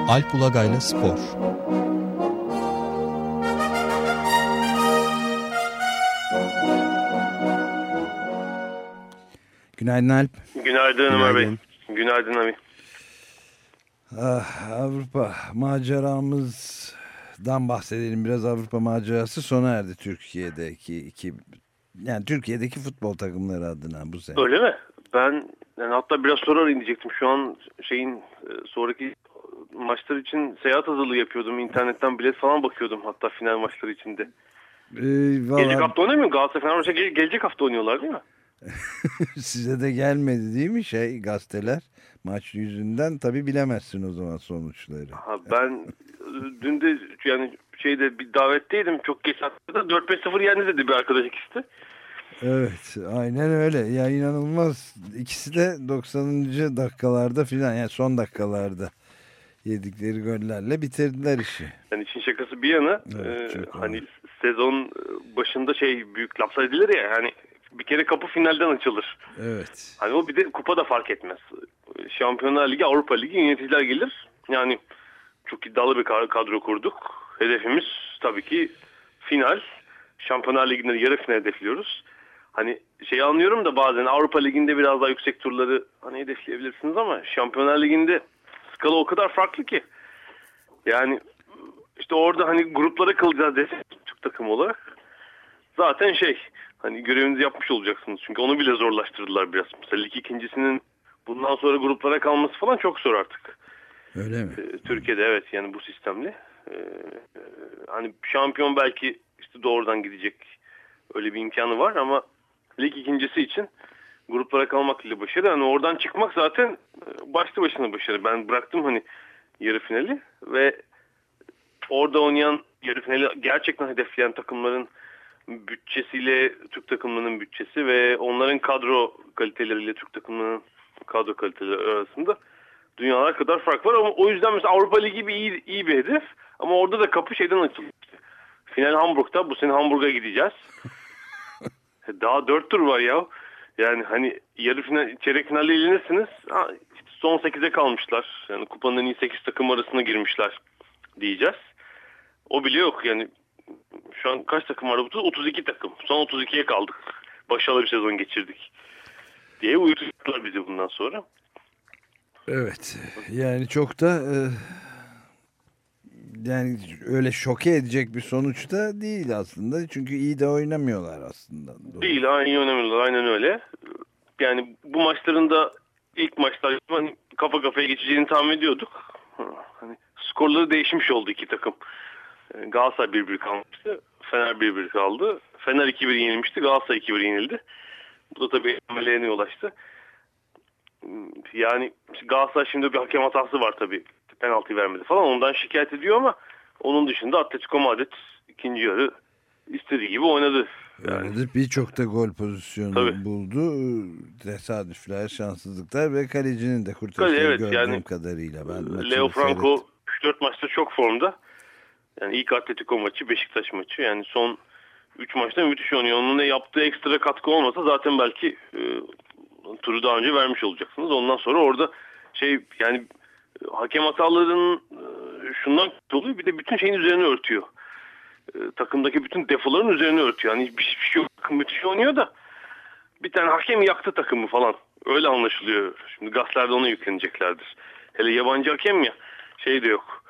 Alp Ulagay'la Spor. Günaydın Alp. Günaydın Ömer Bey. Günaydın abi. Avrupa maceramızdan bahsedelim biraz. Avrupa macerası sona erdi Türkiye'deki yani Türkiye'deki futbol takımları adına bu sene. Öyle mi? Ben hatta biraz sonra diyecektim. Şu an sonraki maçlar için seyahat hazırlığı yapıyordum. İnternetten bilet falan bakıyordum hatta final maçları içinde. Gelecek hafta oynamıyor mu? Galatasaray Fenerbahçe gelecek hafta oynuyorlar değil mi? Size de gelmedi değil mi gazeteler? Maç yüzünden tabii bilemezsin o zaman sonuçları. Ben dün de bir davetteydim. Çok geç saatte 4-5-0 yendi dedi bir arkadaş ikisi de. Evet, aynen öyle. Ya inanılmaz. İkisi de 90. dakikalarda filan, yani son dakikalarda yedikleri gollerle bitirdiler işi. Yani işin şakası bir yana, evet, sezon başında büyük laflar edilir ya, hani bir kere kapı finalden açılır. Evet. Hani o bir de kupa da fark etmez. Şampiyonlar Ligi, Avrupa Ligi, yöneticiler gelir. Yani çok iddialı bir kadro kurduk. Hedefimiz tabii ki final. Şampiyonlar Ligi'nde yarı final hedefliyoruz. Hani anlıyorum da bazen Avrupa Ligi'nde biraz daha yüksek turları hedefleyebilirsiniz ama Şampiyonlar Ligi'nde skala o kadar farklı ki. Yani işte orada gruplara kalacağız desek Türk takımı olarak. Zaten görevinizi yapmış olacaksınız. Çünkü onu bile zorlaştırdılar biraz. Mesela lig ikincisinin bundan sonra gruplara kalması falan çok zor artık. Öyle mi? Türkiye'de evet, yani bu sistemle. Şampiyon belki doğrudan gidecek, öyle bir imkanı var ama lig ikincisi için gruplara kalmak ile başarı. Oradan çıkmak zaten başlı başına başarı. Ben bıraktım yarı finali ve orada oynayan, yarı finali gerçekten hedefleyen takımların bütçesiyle Türk takımlarının bütçesi ve onların kadro kaliteleriyle Türk takımlarının kadro kaliteleri arasında dünyalar kadar fark var. Ama o yüzden mesela Avrupa Ligi iyi bir hedef. Ama orada da kapı açıldı. Final Hamburg'da. Bu sene Hamburg'a gideceğiz. Daha 4 tur var ya. Yani yarı final, çeyrek finalde elenirsiniz. Son 8'e kalmışlar. Yani kupanın en iyi 8 takım arasına girmişler diyeceğiz. O bile yok. Yani şu an kaç takım var bu? 32 takım. Son 32'ye kaldık. Başarılı bir sezon geçirdik diye uyutacaklar bizi bundan sonra. Evet. Yani çok da yani öyle şoke edecek bir sonuç da değil aslında. Çünkü iyi de oynamıyorlar aslında. Doğru. Değil, iyi oynamıyorlar. Aynen öyle. Yani bu maçların da ilk maçlar kafa kafaya geçeceğini tahmin ediyorduk. Skorları değişmiş oldu iki takım. Galatasaray 1-1 kalmıştı. Fener 1-1 kaldı. Fener 2-1 yenilmişti. Galatasaray 2-1 yenildi. Bu da tabii emellerine yol açtı. Yani Galatasaray şimdi bir hakem hatası var tabii. Penaltı vermedi falan. Ondan şikayet ediyor ama onun dışında Atletico Madrid ikinci yarı istediği gibi oynadı. Yani birçok da gol pozisyonu tabii buldu. Tesadüfler, şanssızlıklar ve kalecinin de kurtarışını gördüğüm kadarıyla. Ben Leo Franco 3-4 maçta çok formda. Yani ilk Atletico maçı, Beşiktaş maçı. Yani son 3 maçta müthiş oynuyor. Onun yaptığı ekstra katkı olmasa zaten belki turu daha önce vermiş olacaksınız. Ondan sonra orada yani hakem hatalarının şundan oluyor, bir de bütün şeyin üzerine örtüyor. Takımdaki bütün defoların üzerine örtüyor. Yani hiçbir şey yok. Müthiş oynuyor da bir tane hakem yaktı takımı falan. Öyle anlaşılıyor. Şimdi gazetelerde ona yükleneceklerdir. Hele yabancı hakem ya, de yok.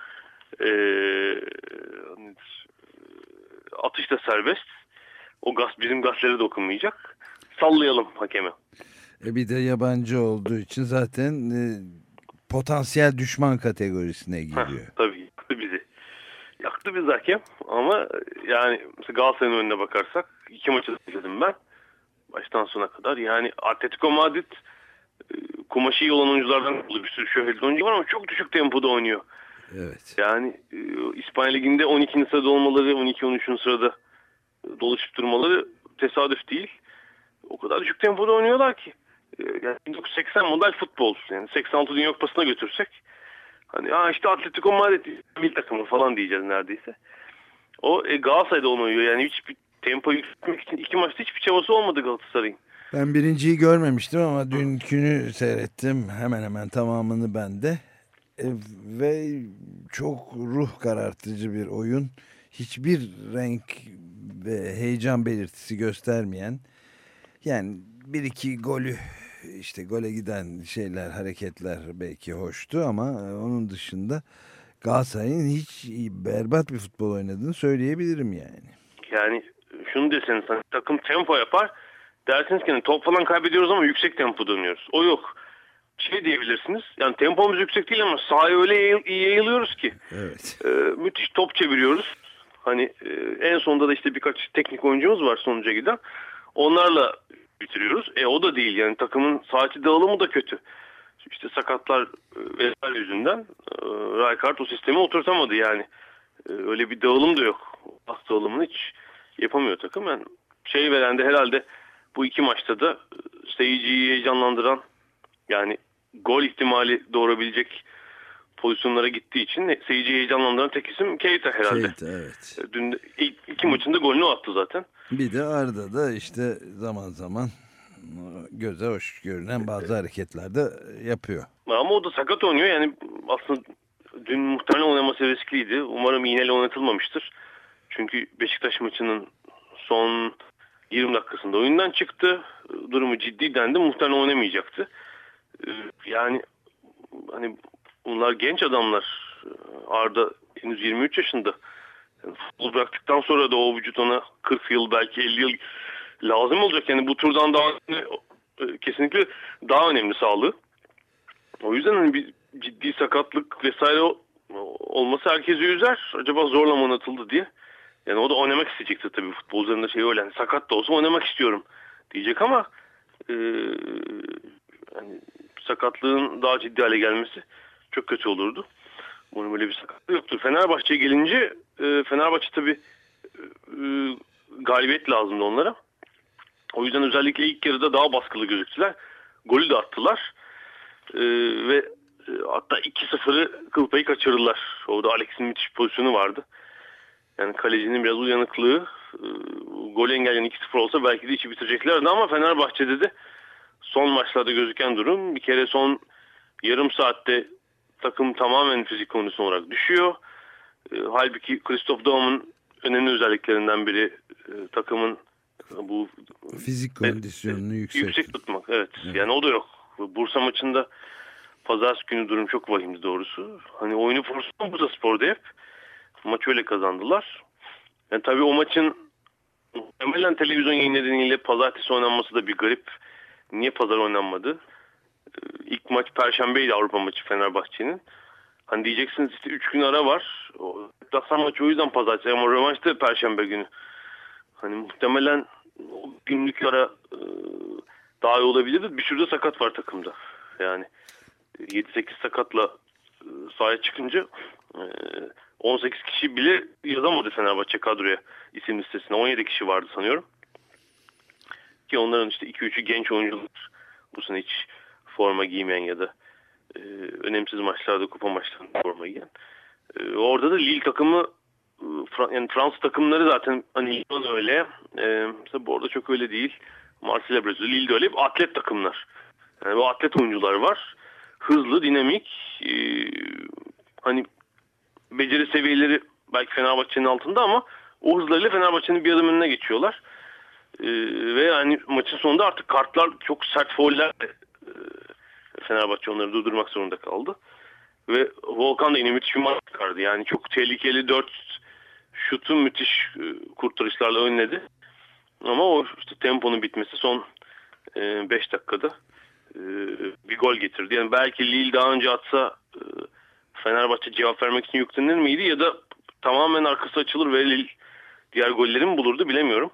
Atış da serbest. O bizim gazetelere dokunmayacak. Sallayalım hakeme. Bir de yabancı olduğu için zaten potansiyel düşman kategorisine giriyor. Tabii yaktı bizi. Yaktı bizi hakem ama yani mesela Galatasaray'ın önüne bakarsak 2 maçı izledim ben. Baştan sona kadar. Yani Atletico Madrid kumaşı iyi olan oyunculardan bir sürü şöhretli oyuncu var ama çok düşük tempoda oynuyor. Evet. Yani İspanya Ligi'nde 12. sırada olmaları, 12-13. sırada dolaşıp durmaları tesadüf değil. O kadar düşük tempoda oynuyorlar ki. Yani 1980 model futbol. Yani 86 Dünya Kupası'na götürsek işte Atletico Madrid milli takımı falan diyeceğiz neredeyse. O Galatasaray'da onu oynuyor. Yani hiçbir tempo yükseltmek için 2 maçta hiçbir çabası olmadı Galatasaray'ın. Ben birinciyi görmemiştim ama dünkünü seyrettim. Hemen hemen tamamını ben de. Ve çok ruh karartıcı bir oyun. Hiçbir renk ve heyecan belirtisi göstermeyen, yani bir iki golü, işte gole giden şeyler, hareketler belki hoştu ama onun dışında Galatasaray'ın hiç berbat bir futbol oynadığını söyleyebilirim yani. Yani şunu deseniz, hani takım tempo yapar. Dersiniz ki hani top falan kaybediyoruz ama yüksek tempo dönüyoruz. O yok. Şey diyebilirsiniz. Yani tempomuz yüksek değil ama sahaya öyle iyi yayılıyoruz ki. Evet. Müthiş top çeviriyoruz. Hani en sonunda da işte birkaç teknik oyuncumuz var sonuca giden. Onlarla bitiriyoruz. O da değil yani, takımın saha içi dağılımı da kötü. İşte sakatlar vesaire yüzünden Rijkaard o sistemi oturtamadı yani. Öyle bir dağılım da yok. Pas dağılımını hiç yapamıyor takım. Yani şey veren de herhalde bu iki maçta da seyirciyi heyecanlandıran, yani gol ihtimali doğurabilecek pozisyonlara gittiği için seyirciyi heyecanlandıran tek isim Keita herhalde. Keita, evet. Dün ilk iki maçında golünü attı zaten. Bir de Arda da işte zaman zaman göze hoş görünen bazı hareketler de yapıyor. Ama o da sakat oynuyor. Yani aslında dün muhtemelen oynaması riskliydi. Umarım iğneyle oynatılmamıştır. Çünkü Beşiktaş maçının son 20 dakikasında oyundan çıktı. Durumu ciddi dendi. Muhtemelen oynamayacaktı. Yani hani bunlar genç adamlar. Arda henüz 23 yaşında. Yani futbol bıraktıktan sonra da o vücut ona 40 yıl, belki 50 yıl lazım olacak. Yani bu turdan daha kesinlikle daha önemli sağlığı. O yüzden hani bir ciddi sakatlık vesaire olması herkesi üzer. Acaba zorla mı oynatıldı diye. Yani o da oynamak isteyecektir tabii, futbol üzerinde şey öyle. Yani sakat da olsa oynamak istiyorum diyecek ama yani sakatlığın daha ciddi hale gelmesi çok kötü olurdu. Umarım öyle bir sakatlık yoktur. Fenerbahçe'ye gelince Fenerbahçe tabii galibiyet lazımdı onlara. O yüzden özellikle ilk yarıda daha baskılı gözüktüler. Golü de attılar. Ve hatta 2-0'ı kıl payı kaçırdılar. Orada Alex'in müthiş pozisyonu vardı. Yani kalecinin biraz uyanıklığı, gol engelleyen 2-0 olsa belki de işi bitireceklerdi ama Fenerbahçe'de de son maçlarda gözüken durum, bir kere son yarım saatte takım tamamen fizik kondisyon olarak düşüyor. Halbuki Christoph Daum'un önemli özelliklerinden biri takımın bu fizik kondisyonunu yüksek tutmak. Evet. Yani o da yok. Bursa maçında pazartesi günü durum çok vahimdi doğrusu. Hani oyunu forsam Bursaspor'da hep. Maç öyle kazandılar. Yani tabii o maçın muhtemelen televizyon yayın nedeniyle pazartesi oynanması da bir garip. Niye pazar oynanmadı? İlk maç Perşembeydi, Avrupa maçı Fenerbahçe'nin. Hani diyeceksiniz işte 3 gün ara var. Deplasman maçı o yüzden pazartesi ama rövanş da Perşembe günü. Hani muhtemelen o günlük ara daha iyi olabilirdi. Bir sürü de sakat var takımda. Yani 7-8 sakatla sahaya çıkınca 18 kişi bile yazamadı Fenerbahçe kadroya, isim listesine. 17 kişi vardı sanıyorum. Ki onların işte 2-3'ü genç oyuncular. Bu sene hiç forma giymeyen ya da önemsiz maçlarda, kupa maçlarında forma giyen. Orada da Lille takımı, yani Fransız takımları zaten hani Lyon öyle. Mesela bu arada çok öyle değil. Marsilya, Brezilya, Lille de öyle. Hep atlet takımlar. Yani bu atlet oyuncular var. Hızlı, dinamik. Hani beceri seviyeleri belki Fenerbahçe'nin altında ama o hızlarıyla Fenerbahçe'nin bir adım önüne geçiyorlar. Ve yani maçın sonunda artık kartlar, çok sert fauller, Fenerbahçe onları durdurmak zorunda kaldı. Ve Volkan da yine müthiş bir maç çıkardı. Yani çok tehlikeli 4 şutu müthiş kurtarışlarla önledi. Ama o işte temponun bitmesi son 5 dakikada bir gol getirdi. Yani belki Lille daha önce atsa Fenerbahçe cevap vermek için yüklenir miydi ya da tamamen arkası açılır ve Lille diğer golleri mi bulurdu bilemiyorum.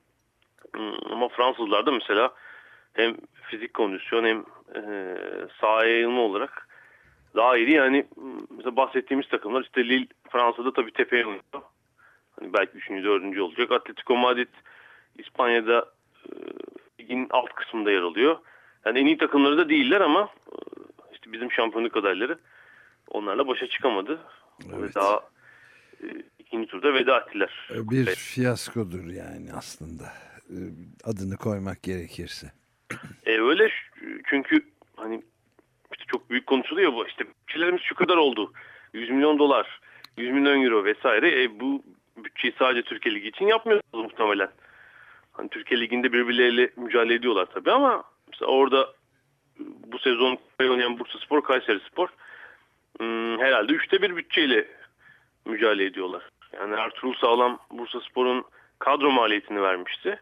Ama Fransızlar da mesela hem fizik kondisyon hem sahaya yayılma olarak daha iyi. Yani mesela bahsettiğimiz takımlar, işte Lille Fransa'da tabii tepeye oynuyor. Hani belki 3. 4. olacak. Atletico Madrid İspanya'da ligin alt kısmında yer alıyor. Yani en iyi takımları da değiller ama işte bizim şampiyonluk adayları onlarla başa çıkamadı. Evet. Ve daha ikinci turda veda ettiler. Bir fiyaskodur yani aslında. Adını koymak gerekirse. Öyle, çünkü hani işte çok büyük konuşuluyor bu, işte bütçelerimiz şu kadar oldu. 100 milyon dolar, 100 milyon euro vesaire. Bu bütçeyi sadece Türkiye Ligi için yapmıyorsunuz muhtemelen. Hani Türkiye Ligi'nde birbirleriyle mücadele ediyorlar tabii ama mesela orada bu sezon oynayan Bursaspor, Kayserispor herhalde 1/3 bütçeyle mücadele ediyorlar. Yani Ertuğrul Sağlam Bursaspor'un kadro maliyetini vermişti.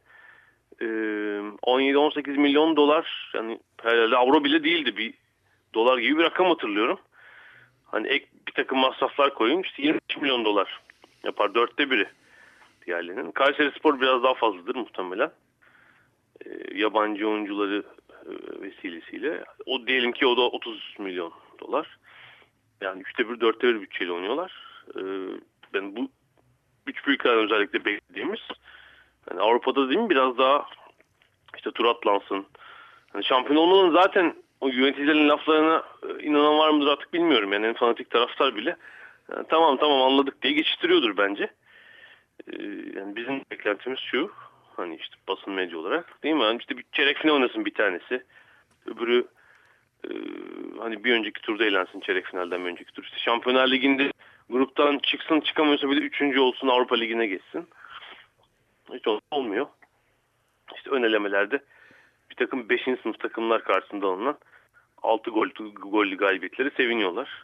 17-18 milyon dolar, yani herhalde avro bile değildi, bir dolar gibi bir rakam hatırlıyorum. Hani ek bir takım masraflar koyun, işte 25 milyon dolar yapar, 1/4 diğerlerinin. Kayserispor biraz daha fazladır muhtemelen. Yabancı oyuncuları vesilesiyle. O diyelim ki o da 30 milyon dolar. Yani 1/3 1/4 bütçeyle oynuyorlar. Ben bu üç büyüklerden özellikle beklediğimiz, yani Avrupa'da değil mi biraz daha işte tur atlansın. Hani şampiyon olmanın zaten o yöneticilerin laflarına inanan var mıdır artık bilmiyorum. Yani en fanatik taraftar bile yani tamam anladık diye geçiştiriyordur bence. Yani bizim beklentimiz şu, hani işte basın medya olarak değil mi? Yani işte bir çeyrek final oynasın bir tanesi. Öbürü hani bir önceki turda eğlensin, çeyrek finalden bir önceki tur. İşte Şampiyonlar Ligi'nde gruptan çıksın, çıkamıyorsa bile 3. olsun, Avrupa Ligi'ne geçsin. Hiç olmuyor. İşte ön elemelerde bir takım 5. sınıf takımlar karşısında alınan 6 gollü galibiyetleri seviniyorlar.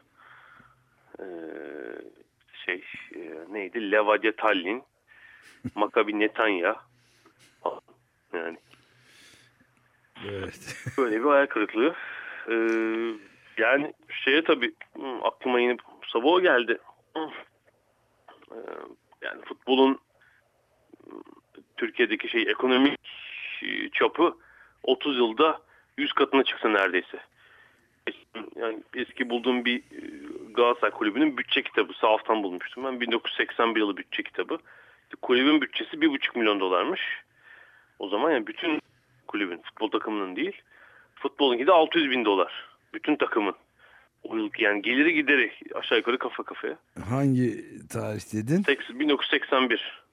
Neydi? Levadia Tallinn, Maccabi Netanya. Yani Evet. böyle bir hayal kırıklığı. Yani tabii aklıma yine Sabo geldi. Yani futbolun Türkiye'deki ekonomik çapı 30 yılda 100 katına çıksa neredeyse. Yani eski bulduğum bir Galatasaray kulübünün bütçe kitabı, sahaftan bulmuştum ben, 1981 yılı bütçe kitabı. Kulübün bütçesi 1,5 milyon dolarmış. O zaman yani bütün kulübün, futbol takımının değil, futbolunki de 600 bin dolar. Bütün takımın. O yılki yani geliri gideri aşağı yukarı kafa kafaya. Hangi tarih dedin? 1981.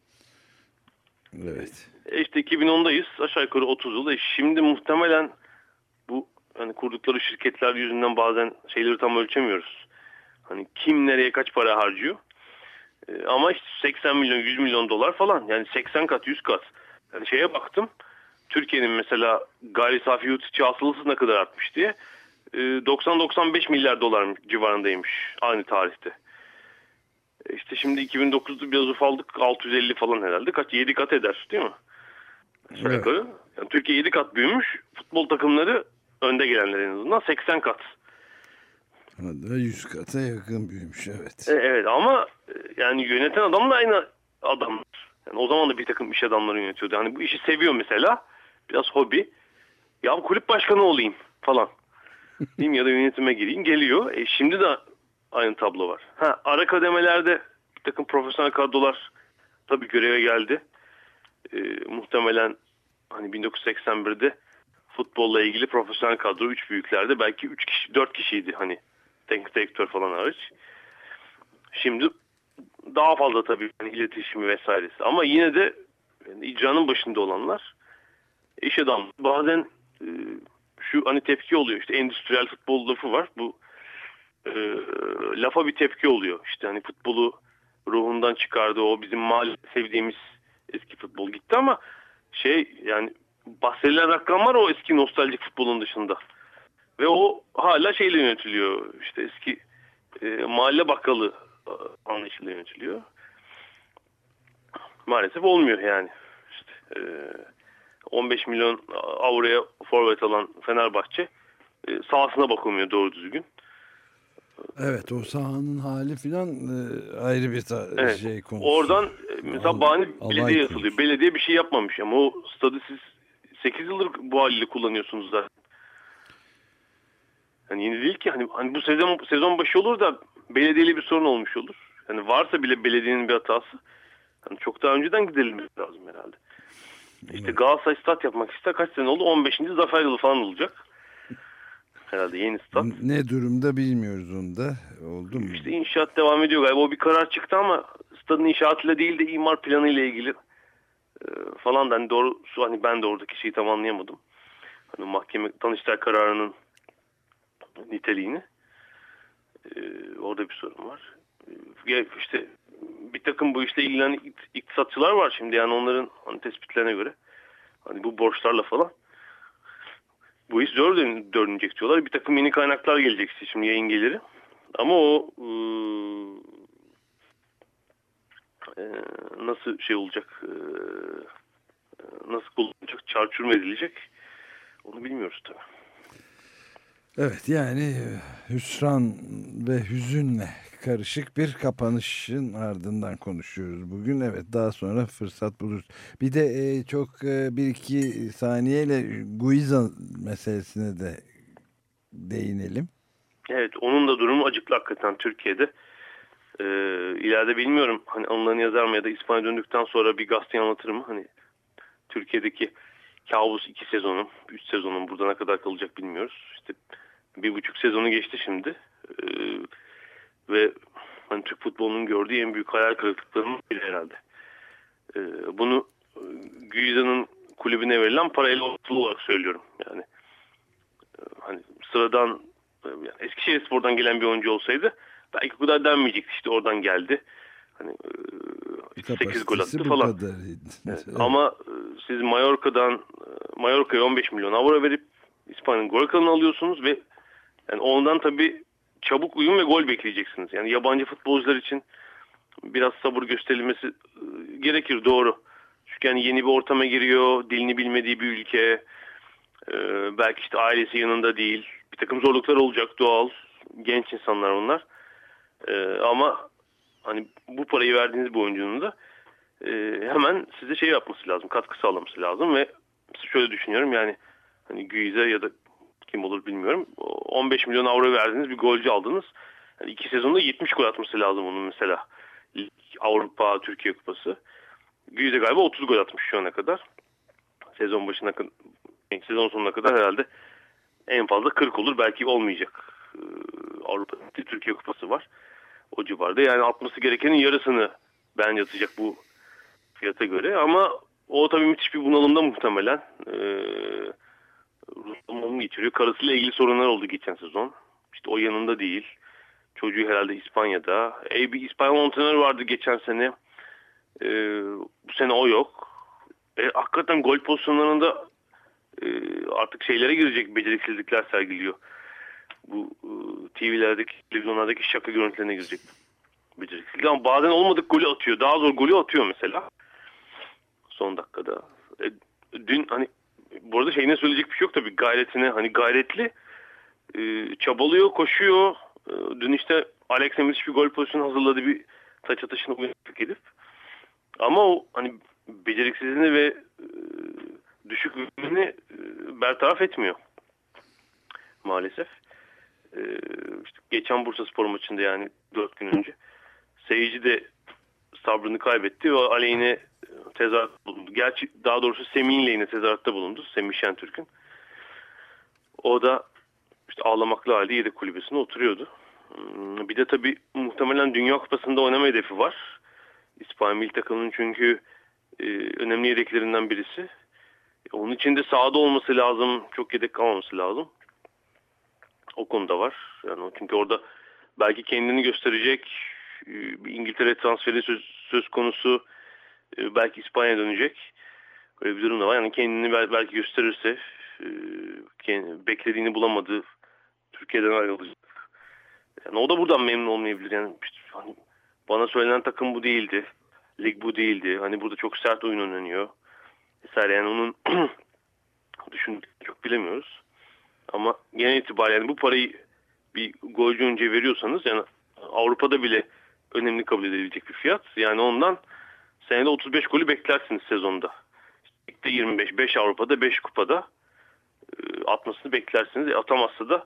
Evet. İşte 2010'dayız. Aşağı yukarı 30 yıl. Şimdi muhtemelen bu hani kurdukları şirketler yüzünden bazen şeyleri tam ölçemiyoruz. Hani kim nereye kaç para harcıyor. Ama işte 80 milyon 100 milyon dolar falan. Yani 80 kat 100 kat. Yani şeye baktım. Türkiye'nin mesela gayri safi yurt içi hasılası ne kadar artmış diye. 90-95 milyar dolar civarındaymış aynı tarihte. İşte şimdi 2009'da biraz ufaldık, 650 falan herhalde. 7 kat eder değil mi? Evet. Yani Türkiye 7 kat büyümüş. Futbol takımları önde gelenler en azından 80 kat. Hatta 100 kata yakın büyümüş, evet. Evet ama yani yöneten adam da aynı adam. Yani o zaman da bir takım iş adamları yönetiyordu. Yani bu işi seviyor mesela. Biraz hobi. Ya kulüp başkanı olayım falan. Diyeyim ya da yönetime gireyim. Geliyor. Şimdi de aynı tablo var. Ara kademelerde bir takım profesyonel kadrolar tabii göreve geldi. Muhtemelen hani 1981'de futbolla ilgili profesyonel kadro 3 büyüklerde belki 3 kişi 4 kişiydi hani teknik direktör falan hariç. Şimdi daha fazla tabii yani iletişimi vesairesi ama yine de yani icranın başında olanlar iş adamı. Bazen şu hani tepki oluyor, işte endüstriyel futbol lafı var. Bu lafa bir tepki oluyor. İşte hani futbolu ruhundan çıkardı, o bizim maalesef sevdiğimiz eski futbol gitti ama yani bahsedilen rakamlar o eski nostaljik futbolun dışında. Ve o hala şeyle yönetiliyor. İşte eski mahalle bakkalı anlayışıyla yönetiliyor. Maalesef olmuyor yani. İşte, 15 milyon avroya forvet alan Fenerbahçe sahasına bakamıyor doğru düzgün. Evet, o sahanın hali filan ayrı bir Evet. konusu. Oradan mesela bahane belediye yazılıyor. Konusu. Belediye bir şey yapmamış ama o stadı siz 8 yıldır bu haliyle kullanıyorsunuz zaten. Yani yeni değil ki hani bu sezon başı olur da belediyeyle bir sorun olmuş olur. Yani varsa bile belediyenin bir hatası. Yani çok daha önceden giderilmesi lazım herhalde. İşte Galatasaray stat yapmak ister, kaç sene oldu? 15. zafer yılı falan olacak. Herhalde yeni stat. Ne durumda bilmiyoruz onu da. Oldu mu? İşte inşaat devam ediyor galiba. O bir karar çıktı ama stadın inşaatıyla değil de imar planı ile ilgili falan da hani doğrusu hani ben de oradaki şeyi tam anlayamadım. Hani mahkeme Danıştay kararının niteliğini. Orada bir sorun var. İşte bir takım bu işle ilgilenen iktisatçılar var şimdi, yani onların hani tespitlerine göre hani bu borçlarla falan bu iş zor dönecek diyorlar. Bir takım yeni kaynaklar gelecek işte şimdi, yayın geliri. Ama o nasıl şey olacak, nasıl kullanılacak, çarçur mu edilecek, onu bilmiyoruz tabii. Evet, yani hüsran ve hüzünle karışık bir kapanışın ardından konuşuyoruz bugün. Evet, daha sonra fırsat buluruz. Bir de çok bir iki saniyeyle Guiza meselesine de değinelim. Evet, onun da durumu acıklı hakikaten Türkiye'de. İleride bilmiyorum hani anılarını yazar mı ya da İspanya döndükten sonra bir gazete anlatır mı? Hani Türkiye'deki kabus 2 sezonun, 3 sezonun burada ne kadar kalacak bilmiyoruz. İşte 1,5 sezonu geçti şimdi. Ve hani Türk futbolunun gördüğü en büyük hayal kırıklıklarının biri herhalde. Bunu Guiza'nın kulübüne verilen parayla ortaklı olarak söylüyorum. Yani hani sıradan yani Eskişehirspor'dan gelen bir oyuncu olsaydı belki bu kadar denmeyecekti. İşte oradan geldi. Hani 8 gol attı bu falan. kadar. Evet. Evet. Ama siz Mallorca'ya 15 milyon avro verip İspanya'nın gol kralını alıyorsunuz ve yani ondan tabii çabuk uyum ve gol bekleyeceksiniz. Yani yabancı futbolcular için biraz sabır gösterilmesi gerekir, doğru. Çünkü yani yeni bir ortama giriyor, dilini bilmediği bir ülke, belki işte ailesi yanında değil. Bir takım zorluklar olacak, doğal. Genç insanlar onlar. Ama hani bu parayı verdiğiniz bir oyuncunun da hemen size şey yapması lazım, katkı sağlaması lazım ve şöyle düşünüyorum, yani hani Guiza ya da kim olur bilmiyorum, 15 milyon avro verdiğiniz bir golcü aldınız. Yani 2 sezonda 70 gol atması lazım onun mesela. Avrupa, Türkiye Kupası. Guiza galiba 30 gol atmış şu ana kadar. Sezon sonuna kadar herhalde en fazla 40 olur, belki olmayacak. Avrupa, Türkiye Kupası var. O civarda. Yani atması gerekenin yarısını ben yatacak bu fiyata göre. Ama o tabii müthiş bir bunalımda muhtemelen. Bunalım geçiriyor. Karısıyla ilgili sorunlar oldu geçen sezon. İşte o yanında değil. Çocuğu herhalde İspanya'da. Bir İspanyol antrenör vardı geçen sene. Bu sene o yok. Hakikaten gol pozisyonlarında artık şeylere girecek beceriksizlikler sergiliyor. Bu TV'lerdeki, televizyonlardaki şaka görüntülerine girecek beceriksizlik. Ama bazen olmadık golü atıyor. Daha zor golü atıyor mesela. Son dakikada. Dün hani bu arada şeyine söyleyecek bir şey yok tabii. Gayretine, hani gayretli, çabalıyor, koşuyor. Dün işte Alex Emrich bir gol pozisyonu hazırladı, bir taç atışına uyanıklık edip. Ama o hani beceriksizliğini ve düşük ürünü bertaraf etmiyor maalesef. İşte geçen Bursaspor maçında, yani 4 gün önce, seyirci de sabrını kaybetti ve aleyhine tezahürat bulundu. Gerçi daha doğrusu Semih'in lehine tezahüratta bulundu. Semih Şentürk'ün. O da işte ağlamaklı halde yedek kulübesinde oturuyordu. Bir de tabii muhtemelen Dünya Kupası'nda oynama hedefi var. İspanya milli takımının çünkü önemli yedeklerinden birisi. Onun için de sahada olması lazım. Çok yedek kalmaması lazım. O konuda var. Yani çünkü orada belki kendini gösterecek, bir İngiltere transferi söz konusu, belki İspanya'ya dönecek. Öyle bir durum da var. Yani kendini belki gösterirse, beklediğini bulamadı, Türkiye'den ayrılacak. Yani o da buradan memnun olmayabilir. Yani işte, hani bana söylenen takım bu değildi. Lig bu değildi. Hani burada çok sert oyun oynanıyor. Mesela yani onun düşündüğünü çok bilemiyoruz. Ama genel itibariyle yani bu parayı bir golcü önce veriyorsanız, yani Avrupa'da bile önemli kabul edilebilecek bir fiyat. Yani ondan senede 35 golü beklersiniz sezonda. İşte 25, 5 Avrupa'da, 5 kupada atmasını beklersiniz. Atamazsa da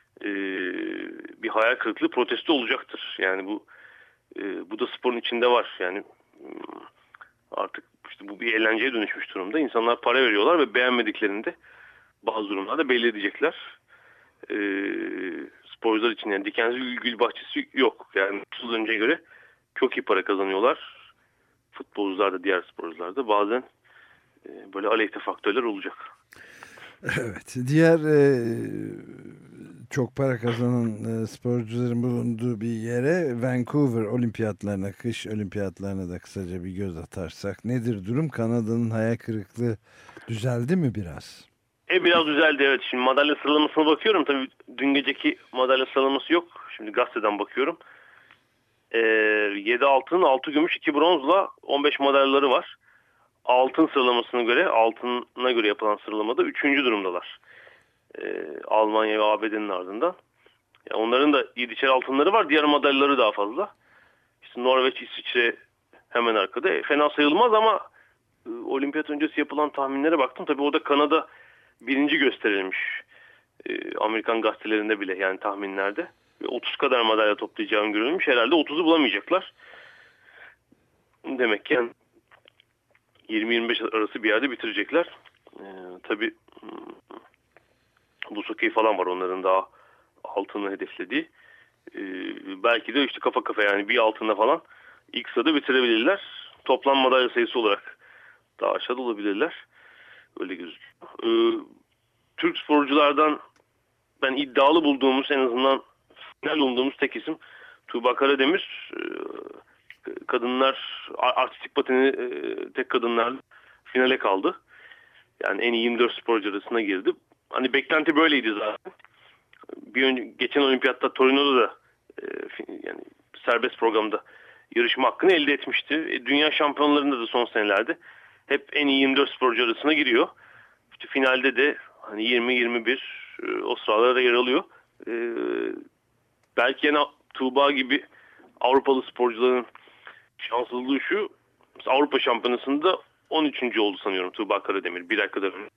bir hayal kırıklığı, protesto olacaktır. Yani bu da sporun içinde var. Yani artık işte bu bir eğlenceye dönüşmüş durumda. İnsanlar para veriyorlar ve beğenmediklerinde bazı durumlarda belli edecekler. Sporcular için yani dikensiz gül bahçesi yok. Yani 30 önce göre çok iyi para kazanıyorlar. Futbolcular da, diğer sporcular da bazen böyle aleyhte faktörler olacak. Evet. Diğer çok para kazanan sporcuların bulunduğu bir yere, Vancouver olimpiyatlarına, kış olimpiyatlarına da kısaca bir göz atarsak nedir durum? Kanada'nın hayal kırıklığı düzeldi mi biraz? Biraz düzeldi, evet. Şimdi madalya sıralamasına bakıyorum. Tabii dün geceki madalya sıralaması yok. Şimdi gazeteden bakıyorum. 7 altın, 6 gümüş, 2 bronzla 15 madalyaları var. Altına göre yapılan sıralamada 3. durumdalar. Almanya ve ABD'nin ardından. Yani onların da 7'şer altınları var. Diğer madalyaları daha fazla. İşte Norveç, İsviçre hemen arkada. Fena sayılmaz ama olimpiyat öncesi yapılan tahminlere baktım. Tabii orada Kanada birinci gösterilmiş. Amerikan gazetelerinde bile, yani tahminlerde. Ve 30 kadar madalya toplayacağını görülmüş. Herhalde 30'u bulamayacaklar. Demek ki yani 20-25 arası bir yerde bitirecekler. Tabii bu hokey falan var onların daha altını hedeflediği. Belki de işte kafa kafa, yani bir altında falan ilk sırada bitirebilirler. Toplam madalya sayısı olarak daha aşağıda olabilirler. Öyle gözüküyor. Türk sporculardan ben iddialı bulduğumuz, en azından final bulduğumuz tek isim Tuğba Karademir. Kadınlar artistik pateni tek kadınlar finale kaldı. Yani en iyi 24 sporcu arasına girdi. Hani beklenti böyleydi zaten. Geçen olimpiyatta Torino'da da yani serbest programda yarışma hakkını elde etmişti. Dünya şampiyonlarında da son senelerde hep en iyi 24 sporcu arasına giriyor. İşte finalde de hani 20-21 o sıralarda yer alıyor. Belki yani Tuğba gibi Avrupalı sporcuların şanssızlığı şu: Avrupa Şampiyonası'nda 13. oldu sanıyorum Tuğba Karademir bir ay kadar önce.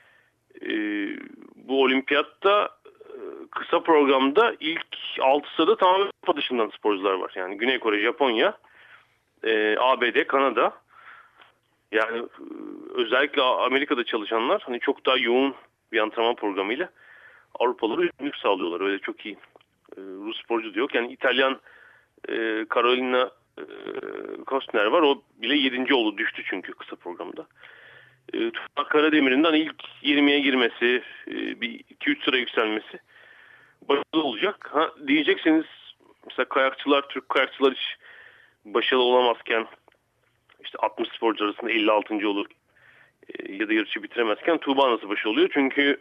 Bu olimpiyatta kısa programda ilk 6 sırada tamamen Avrupa dışından sporcular var. Yani Güney Kore, Japonya, ABD, Kanada. Yani özellikle Amerika'da çalışanlar hani çok daha yoğun bir antrenman programıyla Avrupalılara üstünlük sağlıyorlar. Öyle çok iyi Rus sporcu da yok. Yani İtalyan Carolina Kostner var. O bile 7. oldu. Düştü çünkü kısa programda. Tuğba Karademir'in de ilk 20'ye girmesi, bir 2-3 sıra yükselmesi başarılı olacak. Diyecekseniz mesela Türk kayakçılar hiç başarılı olamazken, işte 60 sporcu arasında 56. olur ya da yarışı bitiremezken Tuğba nasıl başarılı oluyor? Çünkü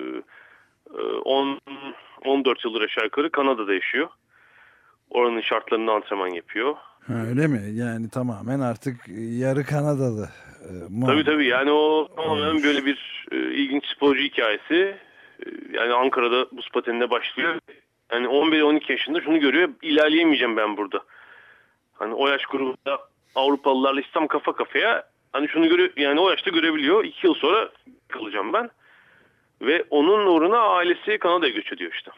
14 yıldır aşağı yukarı Kanada'da yaşıyor. Oranın şartlarında antrenman yapıyor. Öyle mi? Yani tamamen artık yarı Kanadalı. Tabii yani o tamamen böyle bir ilginç sporcu hikayesi. Yani Ankara'da buz patenine başlıyor. Yani 11-12 yaşında şunu görüyor: ilerleyemeyeceğim ben burada. Hani o yaş grubunda Avrupalılarla İslam kafa kafaya, hani şunu görüyor, yani o yaşta görebiliyor. 2 yıl sonra kalacağım ben. Ve onun uğruna ailesi Kanada'ya göç ediyor işte.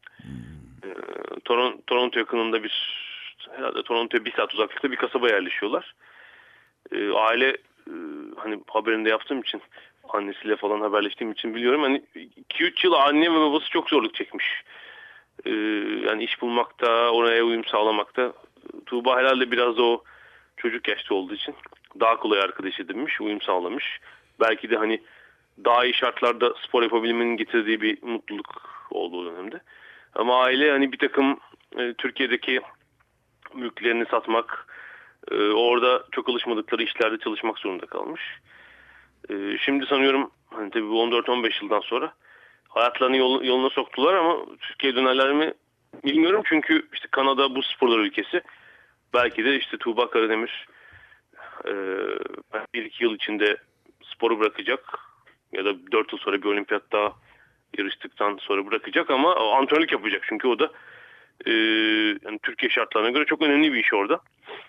Toronto yakınında herhalde Toronto'ya 1 saat uzaklıkta bir kasaba yerleşiyorlar. Aile hani haberinde yaptığım için, annesiyle falan haberleştiğim için biliyorum. Hani 2-3 yıl anne ve babası çok zorluk çekmiş. Yani iş bulmakta, oraya uyum sağlamakta. Tuğba herhalde biraz da o çocuk yaşta olduğu için daha kolay arkadaş edinmiş, uyum sağlamış. Belki de hani daha iyi şartlarda spor yapabilmenin getirdiği bir mutluluk oldu o dönemde. Ama aile hani bir takım Türkiye'deki mülklerini satmak, orada çok alışmadıkları işlerde çalışmak zorunda kalmış. Şimdi sanıyorum hani tabii bu 14-15 yıldan sonra hayatlarını yoluna soktular ama Türkiye'ye dönerler mi bilmiyorum. Çünkü işte Kanada bu sporlar ülkesi. Belki de işte Tuğba Karademir 1-2 yıl içinde sporu bırakacak ya da 4 yıl sonra bir olimpiyat daha yarıştıktan sonra bırakacak ama antrenörlük yapacak. Çünkü o da yani Türkiye şartlarına göre çok önemli bir iş orada.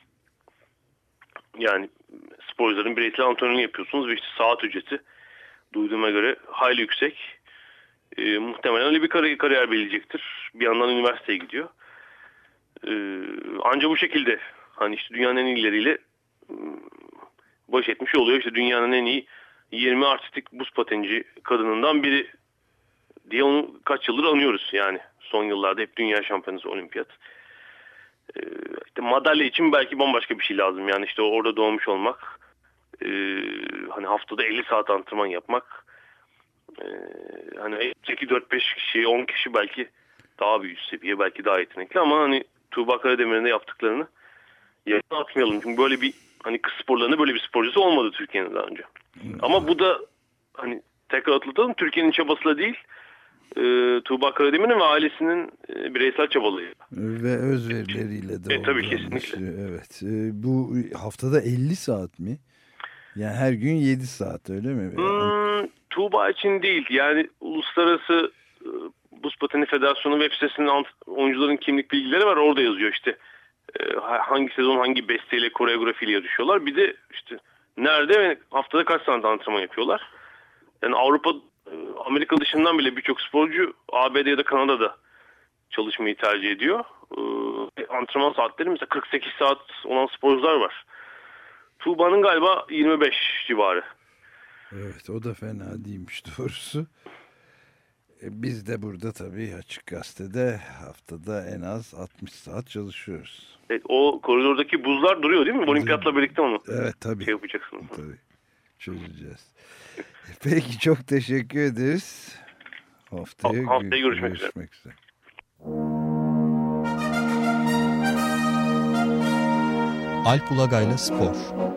Yani sporcuların bireysel antrenörlüğünü yapıyorsunuz ve işte saat ücreti duyduğuma göre hayli yüksek. Muhtemelen öyle bir kariyer belirleyecektir. Bir yandan üniversiteye gidiyor. Ancak bu şekilde hani işte dünyanın en iyileriyle baş etmiş oluyor. İşte dünyanın en iyi 20 artistik buz patenci kadınından biri diye onu kaç yıldır anıyoruz yani. Son yıllarda hep dünya şampiyonası, olimpiyat. İşte madalya için belki bambaşka bir şey lazım. Yani işte orada doğmuş olmak, hani haftada 50 saat antrenman yapmak, Hani 4-5 kişi, 10 kişi belki daha bir üst seviye, belki daha yetenekli ama hani Tuğba Karademir'in de yaptıklarını yerine atmayalım. Çünkü böyle bir hani kız sporlarında böyle bir sporcusu olmadı Türkiye'nin daha önce. Ama bu da hani tekrar hatırlatalım, Türkiye'nin çabasıyla değil, Tuğba Karademir'in ve ailesinin bireysel çabalarıyla. Ve özverileriyle de Tabii oldu kesinlikle. Evet. Bu haftada 50 saat mi? Yani her gün 7 saat öyle mi? Tuğba için değil. Yani Uluslararası Buz Pateni Federasyonu web sitesinin oyuncuların kimlik bilgileri var. Orada yazıyor işte hangi sezon hangi besteyle, koreografiyle yarışıyorlar. Bir de işte nerede ve haftada kaç saat antrenman yapıyorlar. Yani Avrupa, Amerika dışından bile birçok sporcu ABD ya da Kanada'da çalışmayı tercih ediyor. Antrenman saatleri mesela 48 saat olan sporcular var. Tuğba'nın galiba 25 civarı. Evet, o da fena değilmiş doğrusu. Biz de burada tabii Açık Gazete'de haftada en az 60 saat çalışıyoruz. Evet, o koridordaki buzlar duruyor değil mi? Olimpiyatla birlikte onu evet, tabii. yapacaksınız. Tabii. Çözeceğiz. Peki, çok teşekkür ederiz. Haftaya görüşmek üzere. Alp Ulagay'la Spor.